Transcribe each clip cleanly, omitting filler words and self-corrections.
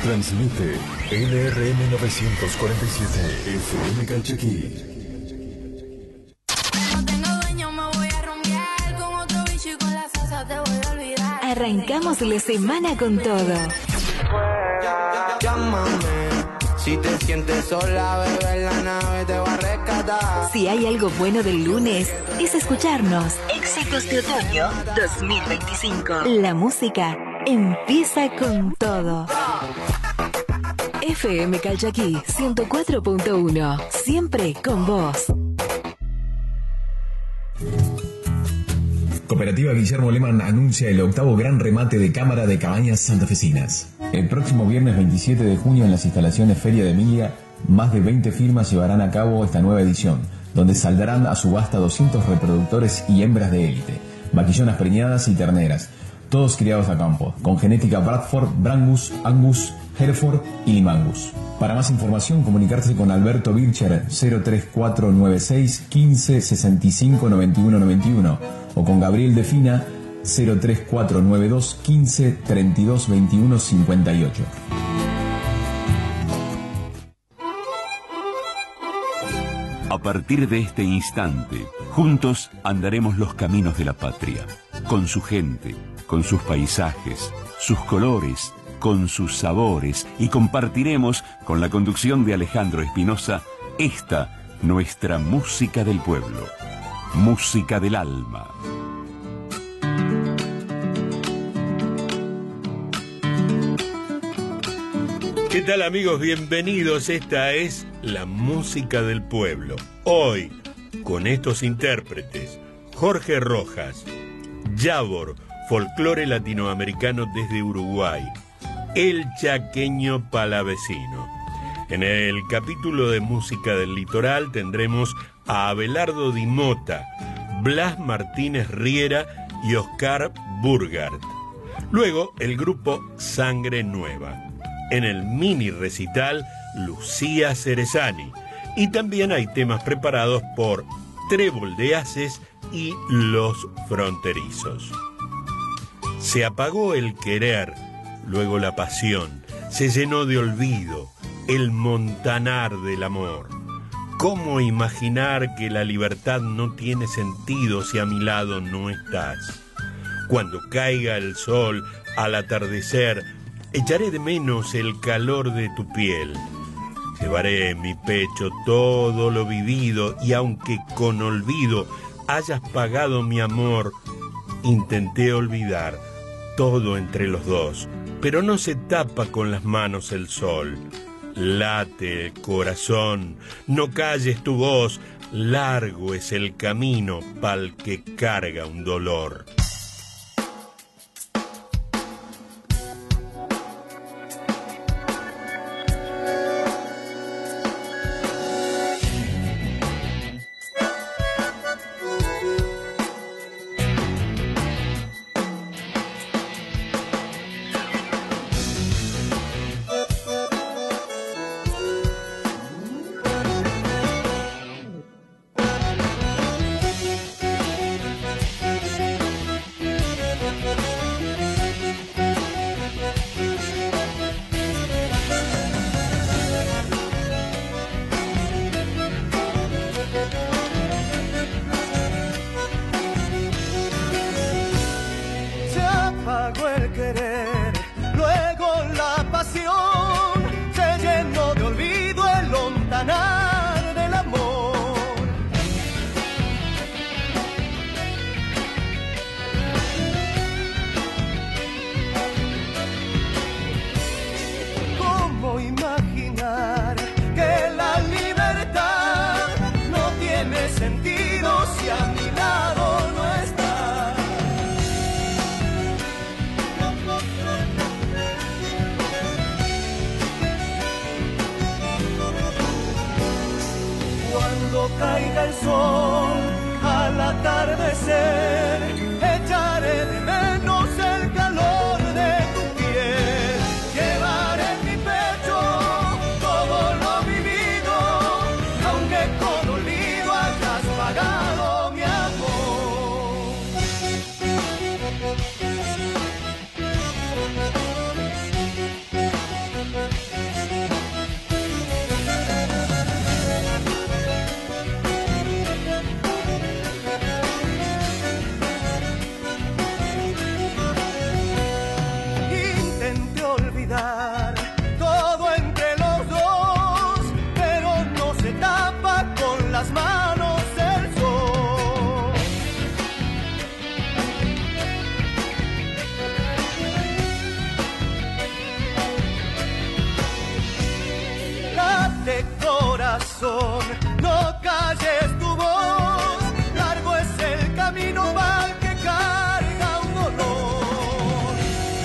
Transmite LRM 947 FM Calchaquí. Arrancamos la semana con todo. Llámame, si te sientes sola, bebé, en la nave te va a rescatar. Si hay algo bueno del lunes, es escucharnos. Éxitos de otoño 2025. La música empieza con todo. FM Calchaquí 104.1. Siempre con vos. Cooperativa Guillermo Lehmann anuncia el 8º gran remate de Cámara de Cabañas Santafesinas. El próximo viernes 27 de junio en las instalaciones Feria de Emilia, más de 20 firmas llevarán a cabo esta nueva edición, donde saldrán a subasta 200 reproductores y hembras de élite, vaquillonas preñadas y terneras, todos criados a campo, con genética Bradford, Brangus, Angus, Hereford y Limangus. Para más información, comunicarse con Alberto Bircher 03496 15 65 91 91 o con Gabriel Defina 03492 15 32 21 58. A partir de este instante, juntos andaremos los caminos de la patria, con su gente, con sus paisajes, sus colores, con sus sabores, y compartiremos, con la conducción de Alejandro Espinosa, esta, nuestra música del pueblo, música del alma. ¿Qué tal, amigos? Bienvenidos. Esta es la música del pueblo. Hoy, con estos intérpretes: Jorge Rojas, Yabor, folclore latinoamericano desde Uruguay, El Chaqueño Palavecino. En el capítulo de música del litoral tendremos a Abelardo Di Mota, Blas Martínez Riera y Oscar Burgard. Luego, el grupo Sangre Nueva. En el mini recital, Lucía Cerezani. Y también hay temas preparados por Trébol de Haces y Los Fronterizos. Se apagó el querer, luego la pasión, se llenó de olvido el montanar del amor. ¿Cómo imaginar que la libertad no tiene sentido si a mi lado no estás? Cuando caiga el sol al atardecer, echaré de menos el calor de tu piel. Llevaré en mi pecho todo lo vivido y aunque con olvido hayas pagado mi amor, intenté olvidar todo entre los dos, pero no se tapa con las manos el sol. Late el corazón, no calles tu voz, largo es el camino pa'l que carga un dolor. Caiga el sol al atardecer, echaré de menos el calor de tu piel. Llevaré en mi pecho todo lo vivido, aunque con olvido hayas pagado mi amor. olvidar todo entre los dos, pero no se tapa con las manos el sol. Late corazón, no calles tu voz, largo es el camino para el que carga un dolor.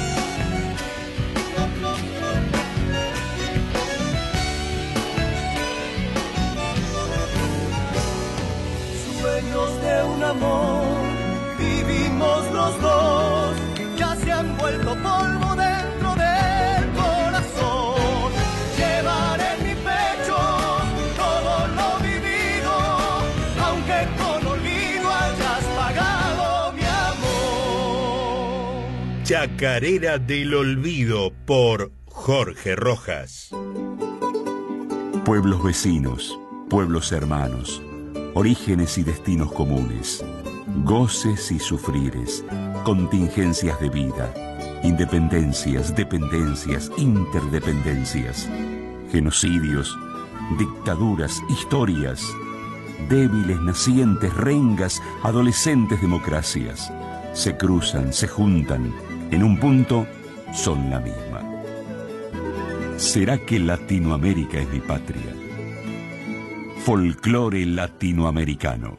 Sueños de un amor, vivimos los dos, ya se han vuelto polvo dentro del corazón. Llevaré en mi pecho todo lo vivido, aunque con olvido hayas pagado mi amor. Chacarera del Olvido por Jorge Rojas. Pueblos vecinos, pueblos hermanos, orígenes y destinos comunes, goces y sufrires, contingencias de vida, independencias, dependencias, interdependencias, genocidios, dictaduras, historias, débiles, nacientes, rengas, adolescentes democracias, se cruzan, se juntan, en un punto son la misma. ¿Será que Latinoamérica es mi patria? Folclore latinoamericano.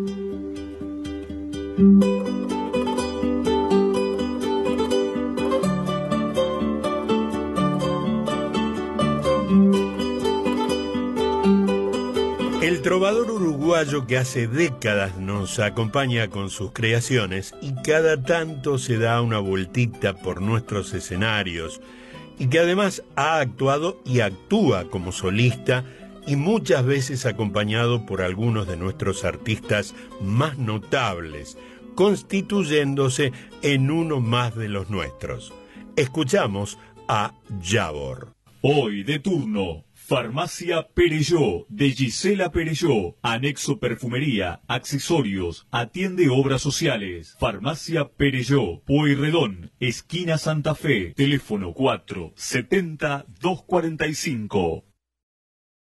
El trovador uruguayo que hace décadas nos acompaña con sus creaciones y cada tanto se da una vueltita por nuestros escenarios y que además ha actuado y actúa como solista y muchas veces acompañado por algunos de nuestros artistas más notables, constituyéndose en uno más de los nuestros. Escuchamos a Yabor. Hoy de turno, Farmacia Perelló, de Gisela Perelló, anexo perfumería, accesorios, atiende obras sociales. Farmacia Perelló, Pueyrredón, esquina Santa Fe, teléfono 470-245.